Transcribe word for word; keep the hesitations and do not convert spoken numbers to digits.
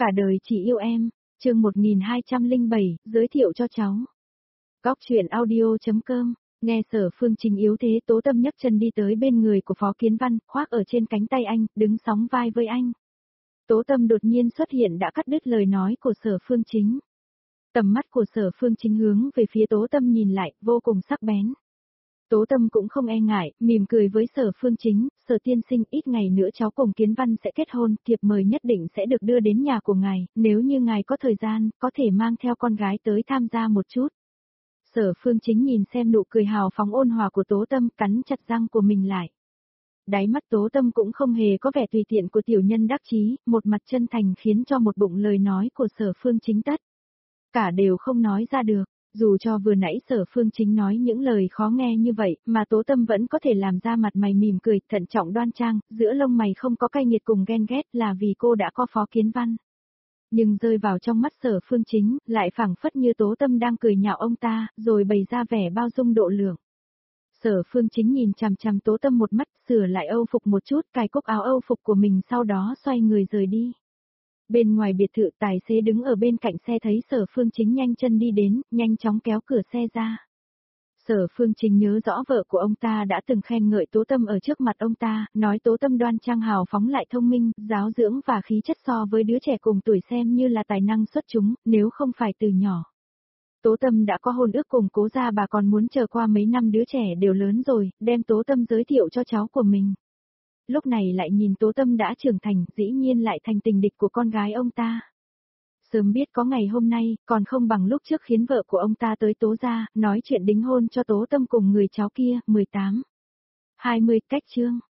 Cả đời chỉ yêu em, chương một nghìn hai trăm lẻ bảy, giới thiệu cho cháu. Góc truyện audio.com, nghe Sở Phương Chính yếu thế, Tố Tâm nhấc chân đi tới bên người của Phó Kiến Văn, khoác ở trên cánh tay anh, đứng sóng vai với anh. Tố Tâm đột nhiên xuất hiện đã cắt đứt lời nói của Sở Phương Chính. Tầm mắt của Sở Phương Chính hướng về phía Tố Tâm nhìn lại, vô cùng sắc bén. Tố Tâm cũng không e ngại, mỉm cười với Sở Phương Chính, Sở tiên sinh, ít ngày nữa cháu cùng Kiến Văn sẽ kết hôn, thiệp mời nhất định sẽ được đưa đến nhà của ngài, nếu như ngài có thời gian, có thể mang theo con gái tới tham gia một chút. Sở Phương Chính nhìn xem nụ cười hào phóng ôn hòa của Tố Tâm, cắn chặt răng của mình lại. Đáy mắt Tố Tâm cũng không hề có vẻ tùy tiện của tiểu nhân đắc chí, một mặt chân thành khiến cho một bụng lời nói của Sở Phương Chính tất cả đều không nói ra được. Dù cho vừa nãy Sở Phương Chính nói những lời khó nghe như vậy, mà Tố Tâm vẫn có thể làm ra mặt mày mỉm cười, thận trọng đoan trang, giữa lông mày không có cay nghiệt cùng ghen ghét, là vì cô đã có Phó Kiến Văn. Nhưng rơi vào trong mắt Sở Phương Chính, lại phảng phất như Tố Tâm đang cười nhạo ông ta, rồi bày ra vẻ bao dung độ lượng. Sở Phương Chính nhìn chằm chằm Tố Tâm một mắt, sửa lại âu phục một chút, cài cúc áo âu phục của mình, sau đó xoay người rời đi. Bên ngoài biệt thự, tài xế đứng ở bên cạnh xe thấy Sở Phương Chính nhanh chân đi đến, nhanh chóng kéo cửa xe ra. Sở Phương Chính nhớ rõ vợ của ông ta đã từng khen ngợi Tố Tâm ở trước mặt ông ta, nói Tố Tâm đoan trang hào phóng lại thông minh, giáo dưỡng và khí chất so với đứa trẻ cùng tuổi xem như là tài năng xuất chúng, nếu không phải từ nhỏ. Tố Tâm đã có hôn ước cùng Cố gia, bà còn muốn chờ qua mấy năm đứa trẻ đều lớn rồi, đem Tố Tâm giới thiệu cho cháu của mình. Lúc này lại nhìn Tố Tâm đã trưởng thành, dĩ nhiên lại thành tình địch của con gái ông ta. Sớm biết có ngày hôm nay, còn không bằng lúc trước khiến vợ của ông ta tới Tố gia, nói chuyện đính hôn cho Tố Tâm cùng người cháu kia. Mười tám hai mươi cách chương.